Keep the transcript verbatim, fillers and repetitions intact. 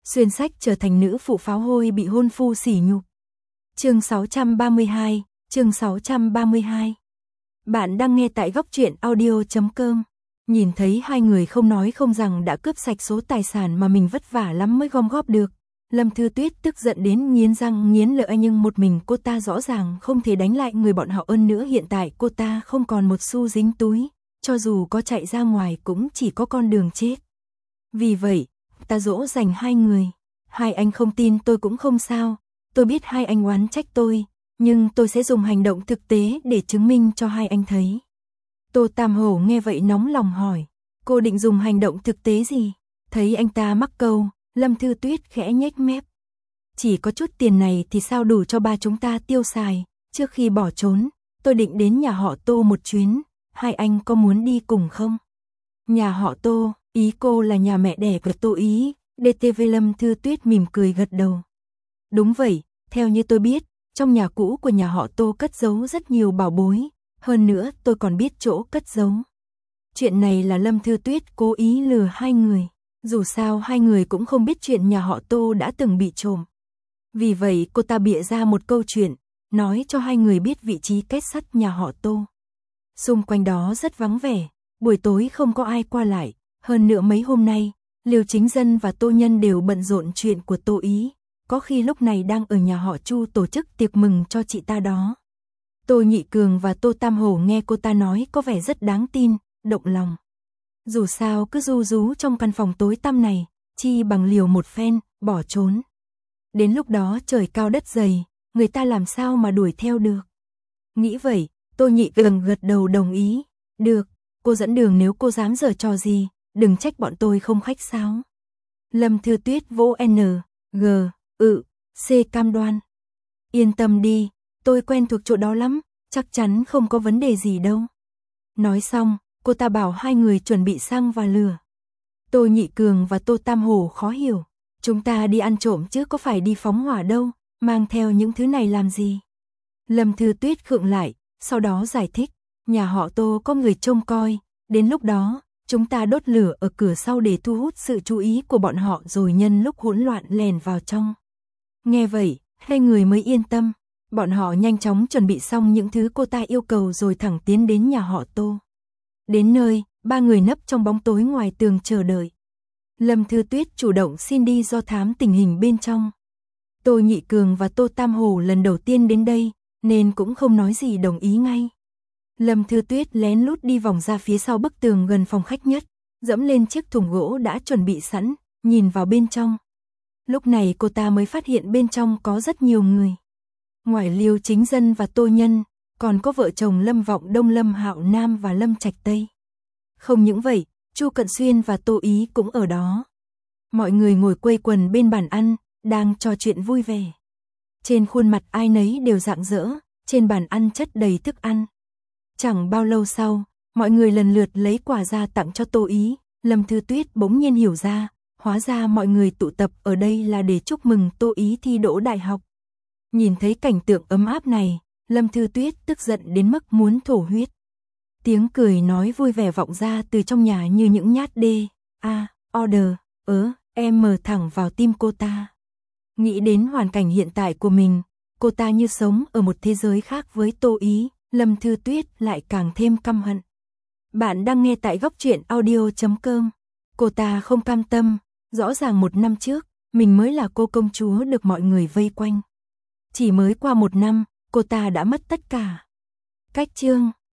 xuyên sách trở thành nữ phụ pháo hôi bị hôn phu sỉ nhục. Chương sáu trăm ba mươi hai, chương sáu trăm ba mươi hai. Bạn đang nghe tại góc truyện audio chấm com. Nhìn thấy hai người không nói không rằng đã cướp sạch số tài sản mà mình vất vả lắm mới gom góp được, Lâm Thư Tuyết tức giận đến nghiến răng nghiến lợi, nhưng một mình cô ta rõ ràng không thể đánh lại người bọn họ, ơn nữa hiện tại cô ta không còn một xu dính túi, cho dù có chạy ra ngoài cũng chỉ có con đường chết. Vì vậy, ta dỗ dành hai người. Hai anh không tin tôi cũng không sao, tôi biết hai anh oán trách tôi, nhưng tôi sẽ dùng hành động thực tế để chứng minh cho hai anh thấy. Tô Tam Hổ nghe vậy nóng lòng hỏi, cô định dùng hành động thực tế gì? Thấy anh ta mắc câu, Lâm Thư Tuyết khẽ nhếch mép. Chỉ có chút tiền này thì sao đủ cho ba chúng ta tiêu xài, trước khi bỏ trốn, tôi định đến nhà họ Tô một chuyến, hai anh có muốn đi cùng không? Nhà họ Tô, ý cô là nhà mẹ đẻ của Tô Ý, đê tê vê. Lâm Thư Tuyết mỉm cười gật đầu. Đúng vậy, theo như tôi biết, trong nhà cũ của nhà họ Tô cất giấu rất nhiều bảo bối, hơn nữa tôi còn biết chỗ cất giấu. Chuyện này là Lâm Thư Tuyết cố ý lừa hai người, dù sao hai người cũng không biết chuyện nhà họ Tô đã từng bị trộm. Vì vậy cô ta bịa ra một câu chuyện, nói cho hai người biết vị trí kết sắt nhà họ Tô. Xung quanh đó rất vắng vẻ, buổi tối không có ai qua lại, hơn nữa mấy hôm nay, Liêu Chính Dân và Tô Nhân đều bận rộn chuyện của Tô Ý, có khi lúc này đang ở nhà họ Chu tổ chức tiệc mừng cho chị ta đó. Tô Nhị Cường và Tô Tam Hổ nghe cô ta nói có vẻ rất đáng tin, động lòng. Dù sao cứ ru rú trong căn phòng tối tăm này, chi bằng liều một phen, bỏ trốn. Đến lúc đó trời cao đất dày, người ta làm sao mà đuổi theo được. Nghĩ vậy, Tô Nhị Cường gật đầu đồng ý. Được, cô dẫn đường, nếu cô dám giở trò gì, đừng trách bọn tôi không khách sáo. Lâm Thư Tuyết vỗ N, G, ự, C cam đoan. Yên tâm đi, tôi quen thuộc chỗ đó lắm, chắc chắn không có vấn đề gì đâu. Nói xong, cô ta bảo hai người chuẩn bị xăng và lửa. Tô Nhị Cường và Tô Tam Hổ khó hiểu, chúng ta đi ăn trộm chứ có phải đi phóng hỏa đâu, mang theo những thứ này làm gì? Lâm Thư Tuyết khựng lại, sau đó giải thích, nhà họ Tô có người trông coi, đến lúc đó, chúng ta đốt lửa ở cửa sau để thu hút sự chú ý của bọn họ rồi nhân lúc hỗn loạn lèn vào trong. Nghe vậy, hai người mới yên tâm, bọn họ nhanh chóng chuẩn bị xong những thứ cô ta yêu cầu rồi thẳng tiến đến nhà họ Tô. Đến nơi, ba người nấp trong bóng tối ngoài tường chờ đợi. Lâm Thư Tuyết chủ động xin đi do thám tình hình bên trong. Tô Nhị Cường và Tô Tam Hổ lần đầu tiên đến đây, nên cũng không nói gì đồng ý ngay. Lâm Thư Tuyết lén lút đi vòng ra phía sau bức tường gần phòng khách nhất, dẫm lên chiếc thùng gỗ đã chuẩn bị sẵn, nhìn vào bên trong. Lúc này cô ta mới phát hiện bên trong có rất nhiều người. Ngoài Liêu Chính Dân và Tô Nhân, còn có vợ chồng Lâm Vọng Đông, Lâm Hạo Nam và Lâm Trạch Tây. Không những vậy, Chu Cận Xuyên và Tô Ý cũng ở đó. Mọi người ngồi quây quần bên bàn ăn, đang trò chuyện vui vẻ. Trên khuôn mặt ai nấy đều rạng rỡ, trên bàn ăn chất đầy thức ăn. Chẳng bao lâu sau, mọi người lần lượt lấy quà ra tặng cho Tô Ý. Lâm Thư Tuyết bỗng nhiên hiểu ra, hóa ra mọi người tụ tập ở đây là để chúc mừng Tô Ý thi đỗ đại học. Nhìn thấy cảnh tượng ấm áp này, Lâm Thư Tuyết tức giận đến mức muốn thổ huyết. Tiếng cười nói vui vẻ vọng ra từ trong nhà như những nhát đê, a, order, ớ, em mờ thẳng vào tim cô ta. Nghĩ đến hoàn cảnh hiện tại của mình, cô ta như sống ở một thế giới khác với Tô Ý, Lâm Thư Tuyết lại càng thêm căm hận. Bạn đang nghe tại góc truyện audio chấm com. Cô ta không cam tâm, rõ ràng một năm trước, mình mới là cô công chúa được mọi người vây quanh. Chỉ mới qua một năm, cô ta đã mất tất cả. Cách chương